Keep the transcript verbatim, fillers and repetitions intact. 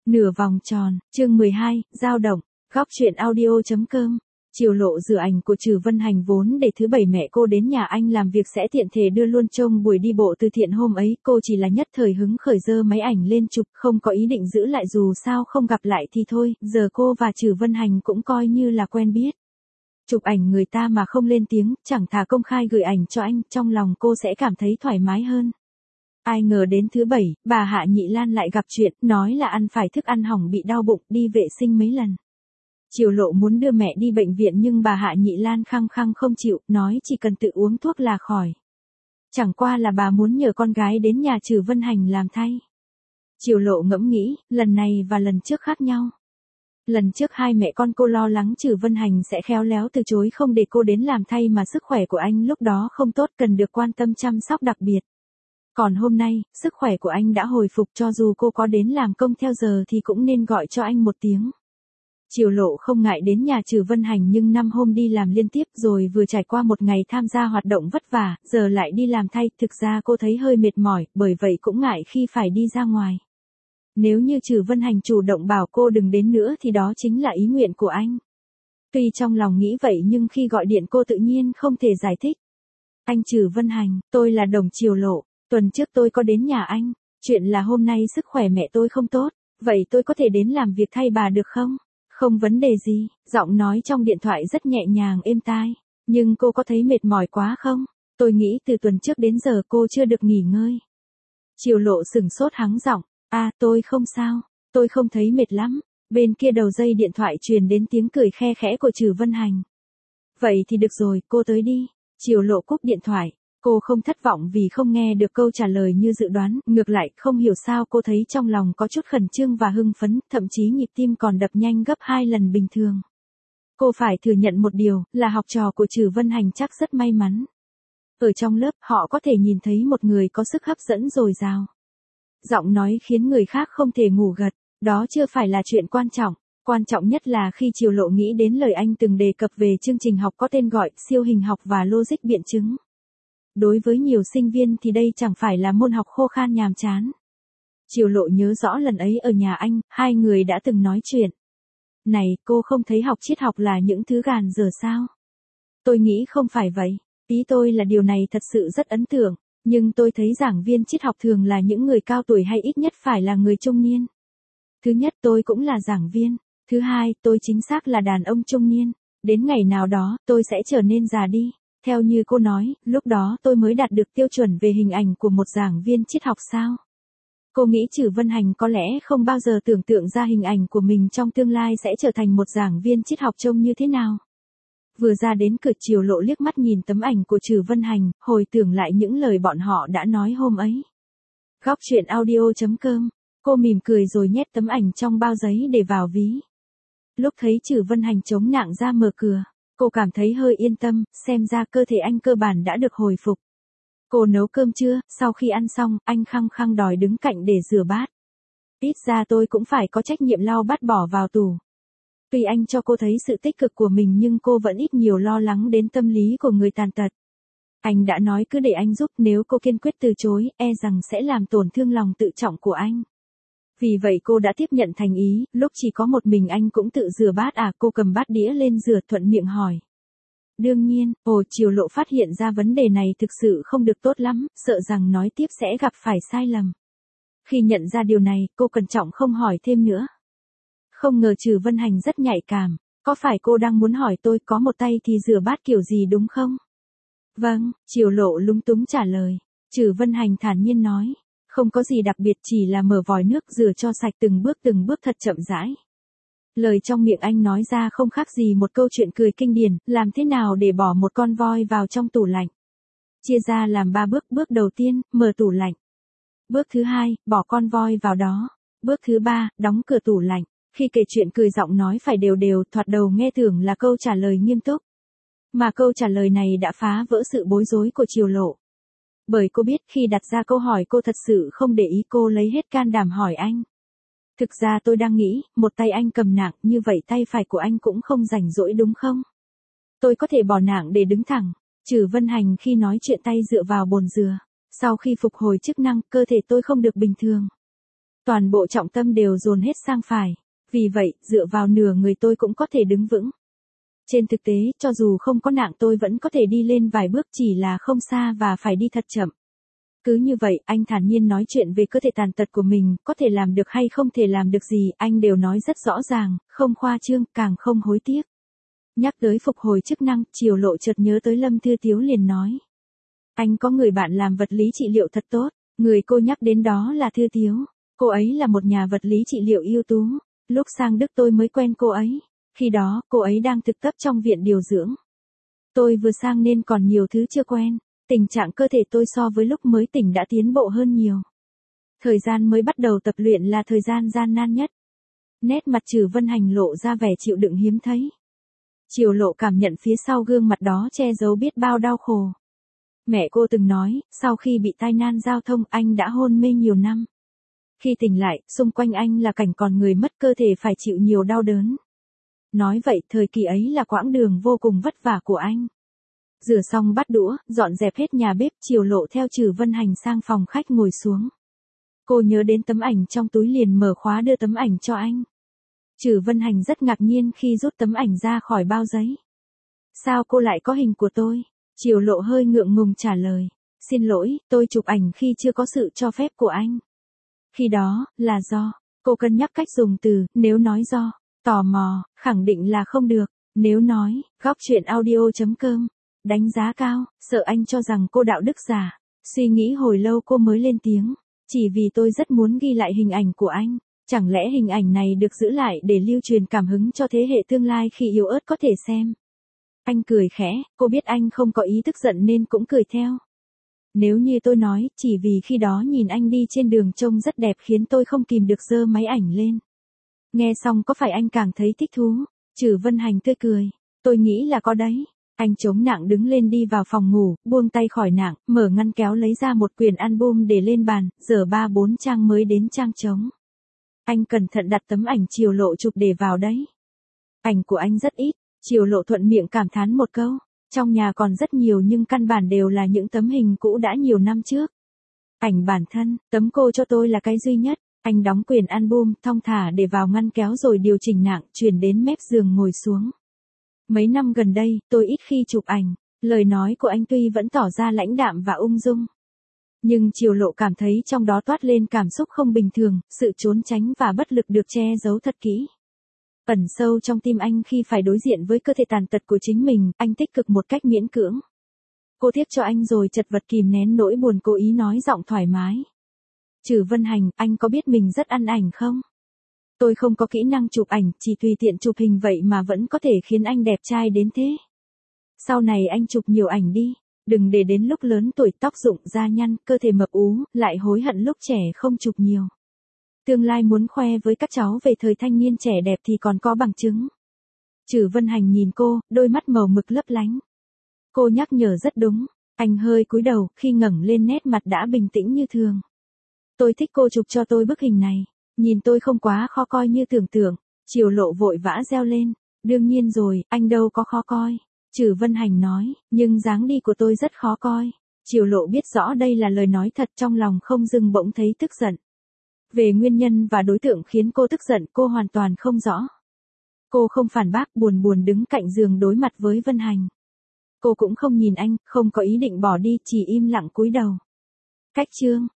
Nửa vòng tròn, chương mười hai, dao động, góc truyện audio.com. Chiều Lộ rửa ảnh của Trử Vân Hành vốn để thứ bảy mẹ cô đến nhà anh làm việc sẽ tiện thể đưa luôn trông buổi đi bộ từ thiện hôm ấy, cô chỉ là nhất thời hứng khởi giơ máy ảnh lên chụp, không có ý định giữ lại dù sao không gặp lại thì thôi, giờ cô và Trử Vân Hành cũng coi như là quen biết. Chụp ảnh người ta mà không lên tiếng, chẳng thà công khai gửi ảnh cho anh, trong lòng cô sẽ cảm thấy thoải mái hơn. Ai ngờ đến thứ bảy, bà Hạ Nhị Lan lại gặp chuyện, nói là ăn phải thức ăn hỏng bị đau bụng, đi vệ sinh mấy lần. Chiều Lộ muốn đưa mẹ đi bệnh viện nhưng bà Hạ Nhị Lan khăng khăng không chịu, nói chỉ cần tự uống thuốc là khỏi. Chẳng qua là bà muốn nhờ con gái đến nhà Trử Vân Hành làm thay. Chiều Lộ ngẫm nghĩ, lần này và lần trước khác nhau. Lần trước hai mẹ con cô lo lắng Trử Vân Hành sẽ khéo léo từ chối không để cô đến làm thay mà sức khỏe của anh lúc đó không tốt cần được quan tâm chăm sóc đặc biệt. Còn hôm nay, sức khỏe của anh đã hồi phục cho dù cô có đến làm công theo giờ thì cũng nên gọi cho anh một tiếng. Chiều Lộ không ngại đến nhà Trử Vân Hành nhưng năm hôm đi làm liên tiếp rồi vừa trải qua một ngày tham gia hoạt động vất vả, giờ lại đi làm thay, thực ra cô thấy hơi mệt mỏi, bởi vậy cũng ngại khi phải đi ra ngoài. Nếu như Trử Vân Hành chủ động bảo cô đừng đến nữa thì đó chính là ý nguyện của anh. Tuy trong lòng nghĩ vậy nhưng khi gọi điện cô tự nhiên không thể giải thích. Anh Trử Vân Hành, tôi là Đồng Chiều Lộ. Tuần trước tôi có đến nhà anh, chuyện là hôm nay sức khỏe mẹ tôi không tốt, vậy tôi có thể đến làm việc thay bà được không? Không vấn đề gì, giọng nói trong điện thoại rất nhẹ nhàng êm tai, nhưng cô có thấy mệt mỏi quá không? Tôi nghĩ từ tuần trước đến giờ cô chưa được nghỉ ngơi. Chiều Lộ sửng sốt hắng giọng, à tôi không sao, tôi không thấy mệt lắm. Bên kia đầu dây điện thoại truyền đến tiếng cười khe khẽ của Trử Vân Hành. Vậy thì được rồi, cô tới đi. Chiều Lộ cúp điện thoại. Cô không thất vọng vì không nghe được câu trả lời như dự đoán, ngược lại, không hiểu sao cô thấy trong lòng có chút khẩn trương và hưng phấn, thậm chí nhịp tim còn đập nhanh gấp hai lần bình thường. Cô phải thừa nhận một điều, là học trò của Trử Vân Hành chắc rất may mắn. Ở trong lớp, họ có thể nhìn thấy một người có sức hấp dẫn dồi dào. Giọng nói khiến người khác không thể ngủ gật, đó chưa phải là chuyện quan trọng. Quan trọng nhất là khi Chiều Lộ nghĩ đến lời anh từng đề cập về chương trình học có tên gọi siêu hình học và logic biện chứng. Đối với nhiều sinh viên thì đây chẳng phải là môn học khô khan nhàm chán. Chiều Lộ nhớ rõ lần ấy ở nhà anh, hai người đã từng nói chuyện. Này, cô không thấy học triết học là những thứ gàn dở sao? Tôi nghĩ không phải vậy. Ý tôi là điều này thật sự rất ấn tượng, nhưng tôi thấy giảng viên triết học thường là những người cao tuổi hay ít nhất phải là người trung niên. Thứ nhất, tôi cũng là giảng viên. Thứ hai, tôi chính xác là đàn ông trung niên. Đến ngày nào đó, tôi sẽ trở nên già đi. Theo như cô nói, lúc đó tôi mới đạt được tiêu chuẩn về hình ảnh của một giảng viên triết học sao? Cô nghĩ Trử Vân Hành có lẽ không bao giờ tưởng tượng ra hình ảnh của mình trong tương lai sẽ trở thành một giảng viên triết học trông như thế nào. Vừa ra đến cửa, Chiều Lộ liếc mắt nhìn tấm ảnh của Trử Vân Hành, hồi tưởng lại những lời bọn họ đã nói hôm ấy. Góc truyện audio.com, cô mỉm cười rồi nhét tấm ảnh trong bao giấy để vào ví. Lúc thấy Trử Vân Hành chống nạng ra mở cửa, cô cảm thấy hơi yên tâm, xem ra cơ thể anh cơ bản đã được hồi phục. Cô nấu cơm trưa, sau khi ăn xong, anh khăng khăng đòi đứng cạnh để rửa bát. Ít ra tôi cũng phải có trách nhiệm lau bát bỏ vào tủ. Tuy anh cho cô thấy sự tích cực của mình nhưng cô vẫn ít nhiều lo lắng đến tâm lý của người tàn tật. Anh đã nói cứ để anh giúp, nếu cô kiên quyết từ chối, e rằng sẽ làm tổn thương lòng tự trọng của anh. Vì vậy cô đã tiếp nhận thành ý, lúc chỉ có một mình anh cũng tự rửa bát à? Cô cầm bát đĩa lên rửa, thuận miệng hỏi. Đương nhiên, ồ. Chiều Lộ phát hiện ra vấn đề này thực sự không được tốt lắm, sợ rằng nói tiếp sẽ gặp phải sai lầm. Khi nhận ra điều này, cô cẩn trọng không hỏi thêm nữa. Không ngờ Trử Vân Hành rất nhạy cảm, có phải cô đang muốn hỏi tôi có một tay thì rửa bát kiểu gì đúng không? Vâng, Chiều Lộ lúng túng trả lời. Trử Vân Hành thản nhiên nói. Không có gì đặc biệt, chỉ là mở vòi nước rửa cho sạch từng bước từng bước thật chậm rãi. Lời trong miệng anh nói ra không khác gì một câu chuyện cười kinh điển, làm thế nào để bỏ một con voi vào trong tủ lạnh. Chia ra làm ba bước, bước đầu tiên, mở tủ lạnh. Bước thứ hai, bỏ con voi vào đó. Bước thứ ba, đóng cửa tủ lạnh. Khi kể chuyện cười giọng nói phải đều đều, thoạt đầu nghe tưởng là câu trả lời nghiêm túc. Mà câu trả lời này đã phá vỡ sự bối rối của Chiều Lộ. Bởi cô biết khi đặt ra câu hỏi cô thật sự không để ý, cô lấy hết can đảm hỏi anh. Thực ra tôi đang nghĩ, một tay anh cầm nạng, như vậy tay phải của anh cũng không rảnh rỗi đúng không? Tôi có thể bỏ nạng để đứng thẳng. Trử Vân Hành khi nói chuyện tay dựa vào bồn dừa. Sau khi phục hồi chức năng, cơ thể tôi không được bình thường. Toàn bộ trọng tâm đều dồn hết sang phải. Vì vậy, dựa vào nửa người tôi cũng có thể đứng vững. Trên thực tế, cho dù không có nạng tôi vẫn có thể đi lên vài bước, chỉ là không xa và phải đi thật chậm. Cứ như vậy, anh thản nhiên nói chuyện về cơ thể tàn tật của mình, có thể làm được hay không thể làm được gì, anh đều nói rất rõ ràng, không khoa trương, càng không hối tiếc. Nhắc tới phục hồi chức năng, Triều Lộ chợt nhớ tới Lâm Thư Tiếu liền nói. Anh có người bạn làm vật lý trị liệu thật tốt, người cô nhắc đến đó là Thư Tiếu. Cô ấy là một nhà vật lý trị liệu ưu tú. Lúc sang Đức tôi mới quen cô ấy. Khi đó, cô ấy đang thực tập trong viện điều dưỡng. Tôi vừa sang nên còn nhiều thứ chưa quen. Tình trạng cơ thể tôi so với lúc mới tỉnh đã tiến bộ hơn nhiều. Thời gian mới bắt đầu tập luyện là thời gian gian nan nhất. Nét mặt Trử Vân Hành lộ ra vẻ chịu đựng hiếm thấy. Triều Lộ cảm nhận phía sau gương mặt đó che giấu biết bao đau khổ. Mẹ cô từng nói, sau khi bị tai nạn giao thông anh đã hôn mê nhiều năm. Khi tỉnh lại, xung quanh anh là cảnh còn người mất, cơ thể phải chịu nhiều đau đớn. Nói vậy, thời kỳ ấy là quãng đường vô cùng vất vả của anh. Rửa xong bát đũa, dọn dẹp hết nhà bếp, Triều Lộ theo Trử Vân Hành sang phòng khách ngồi xuống. Cô nhớ đến tấm ảnh trong túi liền mở khóa đưa tấm ảnh cho anh. Trử Vân Hành rất ngạc nhiên khi rút tấm ảnh ra khỏi bao giấy. Sao cô lại có hình của tôi? Triều Lộ hơi ngượng ngùng trả lời. Xin lỗi, tôi chụp ảnh khi chưa có sự cho phép của anh. Khi đó, là do, cô cân nhắc cách dùng từ, nếu nói do, tò mò, khẳng định là không được. Nếu nói, góc chuyện audio chấm com, đánh giá cao, sợ anh cho rằng cô đạo đức giả. Suy nghĩ hồi lâu cô mới lên tiếng. Chỉ vì tôi rất muốn ghi lại hình ảnh của anh. Chẳng lẽ hình ảnh này được giữ lại để lưu truyền cảm hứng cho thế hệ tương lai khi yếu ớt có thể xem. Anh cười khẽ, cô biết anh không có ý tức giận nên cũng cười theo. Nếu như tôi nói, chỉ vì khi đó nhìn anh đi trên đường trông rất đẹp khiến tôi không kìm được giơ máy ảnh lên. Nghe xong có phải anh càng thấy thích thú? Trử Vân Hành tươi cười. Tôi nghĩ là có đấy. Anh chống nạng đứng lên đi vào phòng ngủ, buông tay khỏi nạng, mở ngăn kéo lấy ra một quyển album để lên bàn, dở ba bốn trang mới đến trang trống. Anh cẩn thận đặt tấm ảnh Triều Lộ chụp để vào đấy. Ảnh của anh rất ít, Triều Lộ thuận miệng cảm thán một câu. Trong nhà còn rất nhiều nhưng căn bản đều là những tấm hình cũ đã nhiều năm trước. Ảnh bản thân, tấm cô cho tôi là cái duy nhất. Anh đóng quyển album, thong thả để vào ngăn kéo rồi điều chỉnh nạng, chuyển đến mép giường ngồi xuống. Mấy năm gần đây, tôi ít khi chụp ảnh. Lời nói của anh tuy vẫn tỏ ra lãnh đạm và ung dung. Nhưng Triều Lộ cảm thấy trong đó toát lên cảm xúc không bình thường, sự trốn tránh và bất lực được che giấu thật kỹ. Ẩn sâu trong tim anh khi phải đối diện với cơ thể tàn tật của chính mình, anh tích cực một cách miễn cưỡng. Cô tiếc cho anh rồi chật vật kìm nén nỗi buồn, cố ý nói giọng thoải mái. Trử Vân Hành, anh có biết mình rất ăn ảnh không? Tôi không có kỹ năng chụp ảnh, chỉ tùy tiện chụp hình vậy mà vẫn có thể khiến anh đẹp trai đến thế. Sau này anh chụp nhiều ảnh đi, đừng để đến lúc lớn tuổi tóc rụng da nhăn, cơ thể mập ú, lại hối hận lúc trẻ không chụp nhiều. Tương lai muốn khoe với các cháu về thời thanh niên trẻ đẹp thì còn có bằng chứng. Trử Vân Hành nhìn cô, đôi mắt màu mực lấp lánh. Cô nhắc nhở rất đúng, anh hơi cúi đầu, khi ngẩng lên nét mặt đã bình tĩnh như thường. Tôi thích cô chụp cho tôi bức hình này, nhìn tôi không quá khó coi như tưởng tượng. Triều Lộ vội vã reo lên, đương nhiên rồi, anh đâu có khó coi. Trử Vân Hành nói, nhưng dáng đi của tôi rất khó coi. Triều Lộ biết rõ đây là lời nói thật, trong lòng không dưng bỗng thấy tức giận. Về nguyên nhân và đối tượng khiến cô tức giận cô hoàn toàn không rõ. Cô không phản bác, buồn buồn đứng cạnh giường đối mặt với Vân Hành. Cô cũng không nhìn anh, không có ý định bỏ đi, chỉ im lặng cúi đầu. Cách chương